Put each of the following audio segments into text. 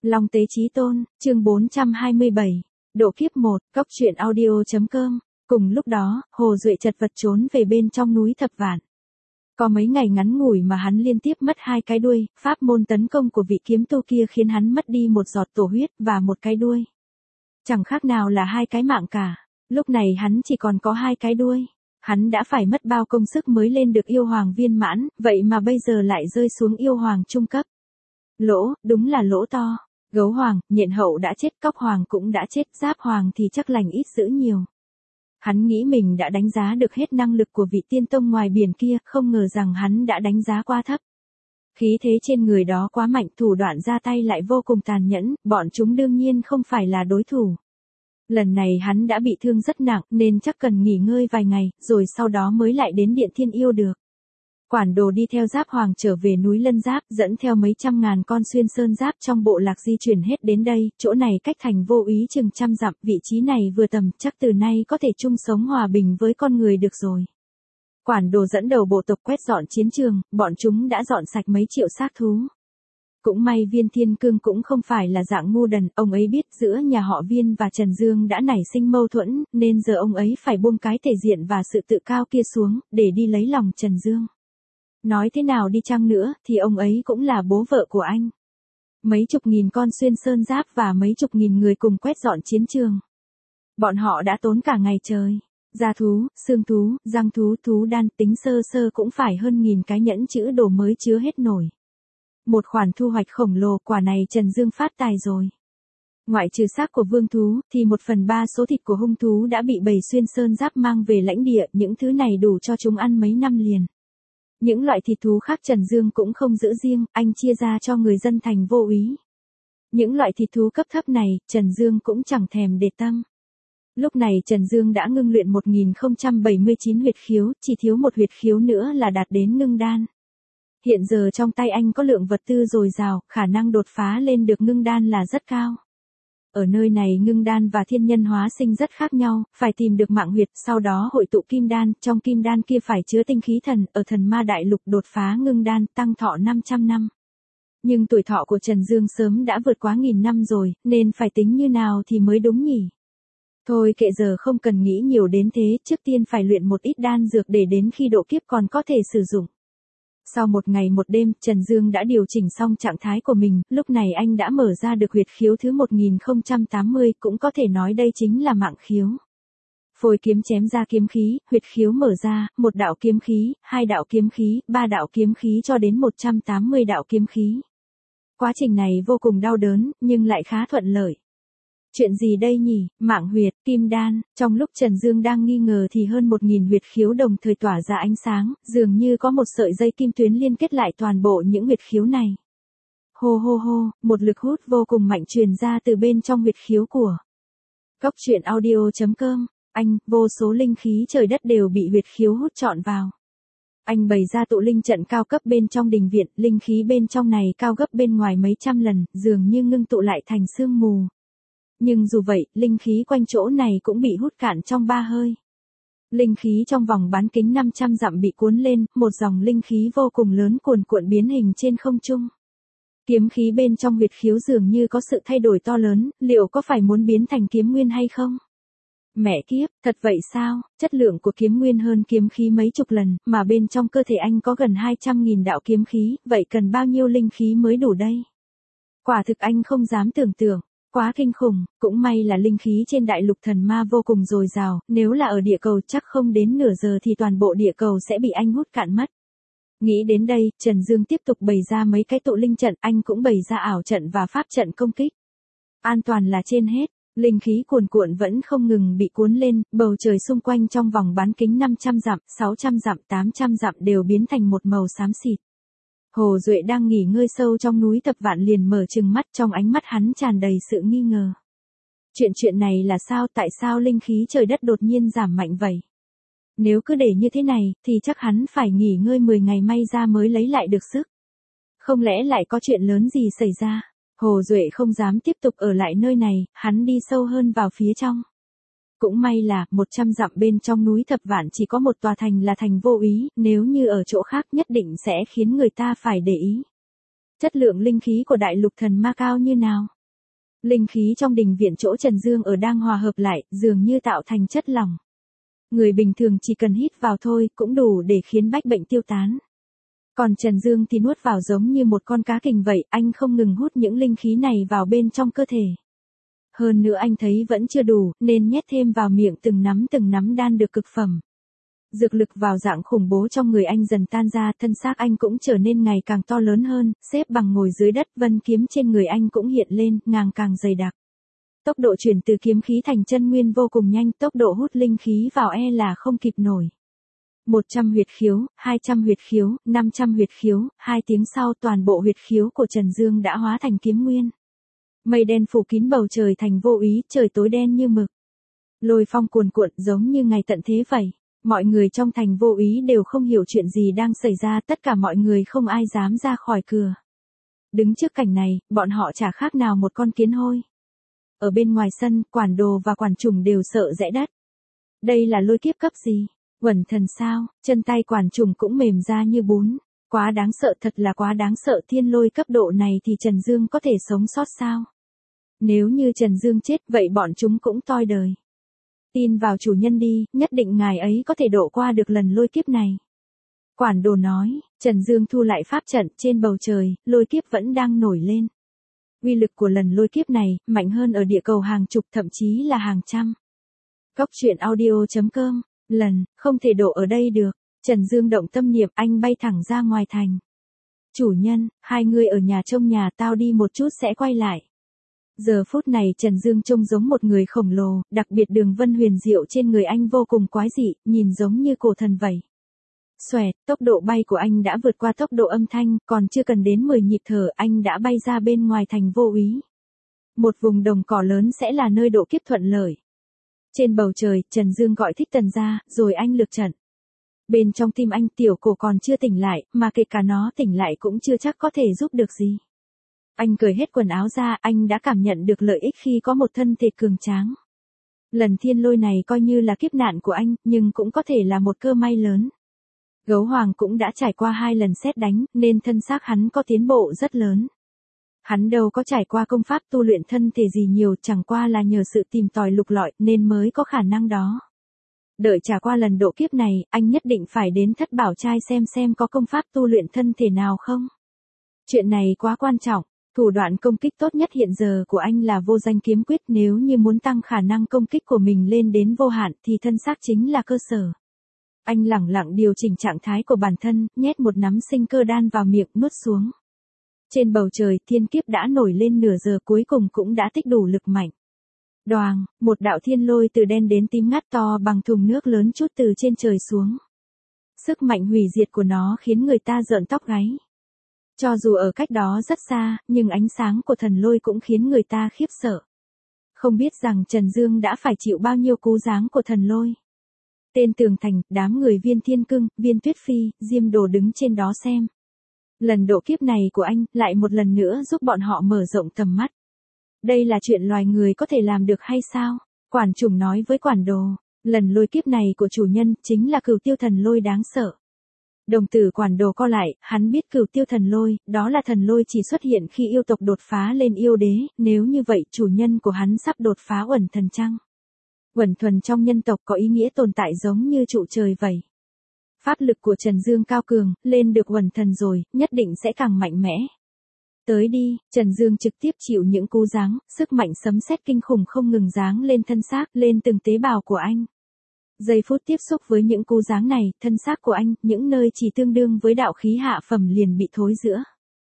Long Tế Chí Tôn, chương 427, độ kiếp 1, cóc truyện audio.com. Cùng lúc đó, Hồ Duệ chật vật trốn về bên trong núi Thập Vạn. Có mấy ngày ngắn ngủi mà hắn liên tiếp mất 2 cái đuôi, pháp môn tấn công của vị kiếm tu kia khiến hắn mất đi một giọt tổ huyết và 1 cái đuôi. Chẳng khác nào là 2 cái mạng cả. Lúc này hắn chỉ còn có 2 cái đuôi. Hắn đã phải mất bao công sức mới lên được yêu hoàng viên mãn, vậy mà bây giờ lại rơi xuống yêu hoàng trung cấp. Lỗ, đúng là lỗ to. Gấu hoàng, nhện hậu đã chết, cóc hoàng cũng đã chết, giáp hoàng thì chắc lành ít dữ nhiều. Hắn nghĩ mình đã đánh giá được hết năng lực của vị tiên tông ngoài biển kia, không ngờ rằng hắn đã đánh giá quá thấp. Khí thế trên người đó quá mạnh, thủ đoạn ra tay lại vô cùng tàn nhẫn, bọn chúng đương nhiên không phải là đối thủ. Lần này hắn đã bị thương rất nặng nên chắc cần nghỉ ngơi vài ngày, rồi sau đó mới lại đến Điện Thiên Yêu được. Quản đồ đi theo giáp hoàng trở về núi Lân Giáp, dẫn theo mấy trăm ngàn con xuyên sơn giáp trong bộ lạc di chuyển hết đến đây, chỗ này cách thành Vô Úy chừng 100 dặm, vị trí này vừa tầm, chắc từ nay có thể chung sống hòa bình với con người được rồi. Quản đồ dẫn đầu bộ tộc quét dọn chiến trường, bọn chúng đã dọn sạch mấy triệu xác thú. Cũng may Viên Thiên Cương cũng không phải là dạng ngu đần, ông ấy biết giữa nhà họ Viên và Trần Dương đã nảy sinh mâu thuẫn, nên giờ ông ấy phải buông cái thể diện và sự tự cao kia xuống, để đi lấy lòng Trần Dương. Nói thế nào đi chăng nữa, thì ông ấy cũng là bố vợ của anh. Mấy chục nghìn con xuyên sơn giáp và mấy chục nghìn người cùng quét dọn chiến trường. Bọn họ đã tốn cả ngày trời. Da thú, xương thú, răng thú, thú đan, tính sơ sơ cũng phải hơn 1000 cái nhẫn chữ đồ mới chứa hết nổi. Một khoản thu hoạch khổng lồ, quả này Trần Dương phát tài rồi. Ngoại trừ xác của vương thú, thì 1/3 số thịt của hung thú đã bị bầy xuyên sơn giáp mang về lãnh địa, những thứ này đủ cho chúng ăn mấy năm liền. Những loại thịt thú khác Trần Dương cũng không giữ riêng, anh chia ra cho người dân thành Vô Úy. Những loại thịt thú cấp thấp này, Trần Dương cũng chẳng thèm để tâm. Lúc này Trần Dương đã ngưng luyện 1079 huyệt khiếu, chỉ thiếu 1 huyệt khiếu nữa là đạt đến ngưng đan. Hiện giờ trong tay anh có lượng vật tư dồi dào, khả năng đột phá lên được ngưng đan là rất cao. Ở nơi này ngưng đan và thiên nhân hóa sinh rất khác nhau, phải tìm được mạng huyệt, sau đó hội tụ kim đan, trong kim đan kia phải chứa tinh khí thần, ở thần ma đại lục đột phá ngưng đan, tăng thọ 500 năm. Nhưng tuổi thọ của Trần Dương sớm đã vượt quá 1000 năm rồi, nên phải tính như nào thì mới đúng nhỉ? Thôi kệ, giờ không cần nghĩ nhiều đến thế, trước tiên phải luyện một ít đan dược để đến khi độ kiếp còn có thể sử dụng. Sau 1 ngày 1 đêm, Trần Dương đã điều chỉnh xong trạng thái của mình, lúc này anh đã mở ra được huyệt khiếu thứ 1080, cũng có thể nói đây chính là mạng khiếu. Phôi kiếm chém ra kiếm khí, huyệt khiếu mở ra, 1 đạo kiếm khí, 2 đạo kiếm khí, 3 đạo kiếm khí cho đến 180 đạo kiếm khí. Quá trình này vô cùng đau đớn, nhưng lại khá thuận lợi. Chuyện gì đây nhỉ? Mạng huyệt, kim đan. Trong lúc Trần Dương đang nghi ngờ thì hơn 1000 huyệt khiếu đồng thời tỏa ra ánh sáng, dường như có một sợi dây kim tuyến liên kết lại toàn bộ những huyệt khiếu này. Hô hô hô, một lực hút vô cùng mạnh truyền ra từ bên trong huyệt khiếu của cóc truyện audio.com. Anh, vô số linh khí trời đất đều bị huyệt khiếu hút trọn vào. Anh bày ra tụ linh trận cao cấp bên trong đình viện, linh khí bên trong này cao gấp bên ngoài mấy trăm lần, dường như ngưng tụ lại thành sương mù. Nhưng dù vậy, linh khí quanh chỗ này cũng bị hút cạn trong 3 hơi. Linh khí trong vòng bán kính 500 dặm bị cuốn lên, một dòng linh khí vô cùng lớn cuồn cuộn biến hình trên không trung. Kiếm khí bên trong huyệt khiếu dường như có sự thay đổi to lớn, liệu có phải muốn biến thành kiếm nguyên hay không? Mẹ kiếp, thật vậy sao? Chất lượng của kiếm nguyên hơn kiếm khí mấy chục lần, mà bên trong cơ thể anh có gần 200.000 đạo kiếm khí, vậy cần bao nhiêu linh khí mới đủ đây? Quả thực anh không dám tưởng tượng. Quá kinh khủng, cũng may là linh khí trên đại lục thần ma vô cùng dồi dào, nếu là ở địa cầu chắc không đến nửa giờ thì toàn bộ địa cầu sẽ bị anh hút cạn mất. Nghĩ đến đây, Trần Dương tiếp tục bày ra mấy cái tụ linh trận, anh cũng bày ra ảo trận và pháp trận công kích. An toàn là trên hết, linh khí cuồn cuộn vẫn không ngừng bị cuốn lên, bầu trời xung quanh trong vòng bán kính 500 dặm, 600 dặm, 800 dặm đều biến thành một màu xám xịt. Hồ Duệ đang nghỉ ngơi sâu trong núi Thập Vạn liền mở trừng mắt, trong ánh mắt hắn tràn đầy sự nghi ngờ. Chuyện này là sao, tại sao linh khí trời đất đột nhiên giảm mạnh vậy? Nếu cứ để như thế này, thì chắc hắn phải nghỉ ngơi 10 ngày may ra mới lấy lại được sức. Không lẽ lại có chuyện lớn gì xảy ra? Hồ Duệ không dám tiếp tục ở lại nơi này, hắn đi sâu hơn vào phía trong. Cũng may là 100 dặm bên trong núi Thập Vạn chỉ có một tòa thành là thành Vô Úy, nếu như ở chỗ khác nhất định sẽ khiến người ta phải để ý. Chất lượng linh khí của đại lục thần ma cao như nào? Linh khí trong đình viện chỗ Trần Dương ở đang hòa hợp lại, dường như tạo thành chất lỏng. Người bình thường chỉ cần hít vào thôi cũng đủ để khiến bách bệnh tiêu tán. Còn Trần Dương thì nuốt vào giống như một con cá kình vậy, anh không ngừng hút những linh khí này vào bên trong cơ thể. Hơn nữa anh thấy vẫn chưa đủ, nên nhét thêm vào miệng từng nắm đan được cực phẩm. Dược lực vào dạng khủng bố trong người anh dần tan ra, thân xác anh cũng trở nên ngày càng to lớn hơn, xếp bằng ngồi dưới đất, vân kiếm trên người anh cũng hiện lên, ngày càng dày đặc. Tốc độ chuyển từ kiếm khí thành chân nguyên vô cùng nhanh, tốc độ hút linh khí vào là không kịp nổi. 100 huyệt khiếu, 200 huyệt khiếu, 500 huyệt khiếu, 2 tiếng sau toàn bộ huyệt khiếu của Trần Dương đã hóa thành kiếm nguyên. Mây đen phủ kín bầu trời thành vô ý, trời tối đen như mực. Lôi phong cuồn cuộn giống như ngày tận thế vậy. Mọi người trong thành vô ý đều không hiểu chuyện gì đang xảy ra, tất cả mọi người không ai dám ra khỏi cửa. Đứng trước cảnh này, bọn họ chả khác nào một con kiến hôi. Ở bên ngoài sân, quản đồ và quản trùng đều sợ rẽ đất. Đây là lôi kiếp cấp gì? Quẩn thần sao? Chân tay quản trùng cũng mềm ra như bún. Quá đáng sợ, thật là quá đáng sợ, thiên lôi cấp độ này thì Trần Dương có thể sống sót sao? Nếu như Trần Dương chết, vậy bọn chúng cũng toi đời. Tin vào chủ nhân đi, nhất định ngài ấy có thể độ qua được lần lôi kiếp này. Quản đồ nói, Trần Dương thu lại pháp trận, trên bầu trời, lôi kiếp vẫn đang nổi lên. Uy lực của lần lôi kiếp này, mạnh hơn ở địa cầu hàng chục thậm chí là hàng trăm. Cốc truyện audio.com, lần, không thể độ ở đây được. Trần Dương động tâm niệm, anh bay thẳng ra ngoài thành. Chủ nhân, hai người ở nhà trông nhà, tao đi một chút sẽ quay lại. Giờ phút này Trần Dương trông giống một người khổng lồ, đặc biệt đường vân huyền diệu trên người anh vô cùng quái dị, nhìn giống như cổ thần vậy. Xoẹt, tốc độ bay của anh đã vượt qua tốc độ âm thanh, còn chưa cần đến 10 nhịp thở anh đã bay ra bên ngoài thành vô ý. Một vùng đồng cỏ lớn sẽ là nơi độ kiếp thuận lợi. Trên bầu trời, Trần Dương gọi Thích Tần ra, rồi anh lực trận. Bên trong tim anh tiểu cổ còn chưa tỉnh lại, mà kể cả nó tỉnh lại cũng chưa chắc có thể giúp được gì. Anh cởi hết quần áo ra, anh đã cảm nhận được lợi ích khi có một thân thể cường tráng. Lần thiên lôi này coi như là kiếp nạn của anh, nhưng cũng có thể là một cơ may lớn. Gấu Hoàng cũng đã trải qua 2 lần sét đánh, nên thân xác hắn có tiến bộ rất lớn. Hắn đâu có trải qua công pháp tu luyện thân thể gì nhiều, chẳng qua là nhờ sự tìm tòi lục lọi nên mới có khả năng đó. Đợi trải qua lần độ kiếp này, anh nhất định phải đến Thất Bảo Trai xem có công pháp tu luyện thân thể nào không. Chuyện này quá quan trọng. Thủ đoạn công kích tốt nhất hiện giờ của anh là vô danh kiếm quyết, nếu như muốn tăng khả năng công kích của mình lên đến vô hạn thì thân xác chính là cơ sở. Anh lẳng lặng điều chỉnh trạng thái của bản thân, nhét một nắm sinh cơ đan vào miệng nuốt xuống. Trên bầu trời, thiên kiếp đã nổi lên nửa giờ, cuối cùng cũng đã tích đủ lực mạnh. Đoàng, một đạo thiên lôi từ đen đến tím ngắt to bằng thùng nước lớn chút từ trên trời xuống. Sức mạnh hủy diệt của nó khiến người ta rợn tóc gáy. Cho dù ở cách đó rất xa, nhưng ánh sáng của thần lôi cũng khiến người ta khiếp sợ. Không biết rằng Trần Dương đã phải chịu bao nhiêu cú giáng của thần lôi. Tên tường thành, đám người Viên Thiên Cưng, Viên Tuyết Phi, Diêm Đồ đứng trên đó xem. Lần độ kiếp này của anh, lại một lần nữa giúp bọn họ mở rộng tầm mắt. Đây là chuyện loài người có thể làm được hay sao? Quản trùng nói với quản đồ, lần lôi kiếp này của chủ nhân chính là cửu tiêu thần lôi đáng sợ. Đồng tử quản đồ co lại, hắn biết cửu tiêu thần lôi, đó là thần lôi chỉ xuất hiện khi yêu tộc đột phá lên yêu đế, nếu như vậy chủ nhân của hắn sắp đột phá uẩn thần chăng? Uẩn thuần trong nhân tộc có ý nghĩa tồn tại giống như trụ trời vậy. Pháp lực của Trần Dương cao cường, lên được uẩn thần rồi, nhất định sẽ càng mạnh mẽ. Tới đi, Trần Dương trực tiếp chịu những cú giáng, sức mạnh sấm sét kinh khủng không ngừng giáng lên thân xác, lên từng tế bào của anh. Giây phút tiếp xúc với những cú giáng này, thân xác của anh, những nơi chỉ tương đương với đạo khí hạ phẩm liền bị thối rữa.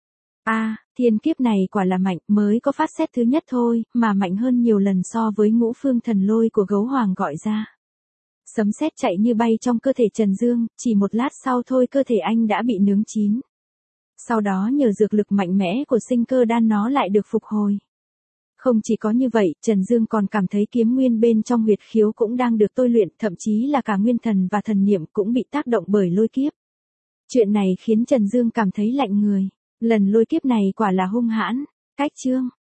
Thiên kiếp này quả là mạnh, mới có phát sét thứ nhất thôi, mà mạnh hơn nhiều lần so với ngũ phương thần lôi của Gấu Hoàng gọi ra. Sấm sét chạy như bay trong cơ thể Trần Dương, chỉ một lát sau thôi cơ thể anh đã bị nướng chín. Sau đó nhờ dược lực mạnh mẽ của sinh cơ đan nó lại được phục hồi. Không chỉ có như vậy, Trần Dương còn cảm thấy kiếm nguyên bên trong huyệt khiếu cũng đang được tôi luyện, thậm chí là cả nguyên thần và thần niệm cũng bị tác động bởi lôi kiếp. Chuyện này khiến Trần Dương cảm thấy lạnh người. Lần lôi kiếp này quả là hung hãn. Cách chương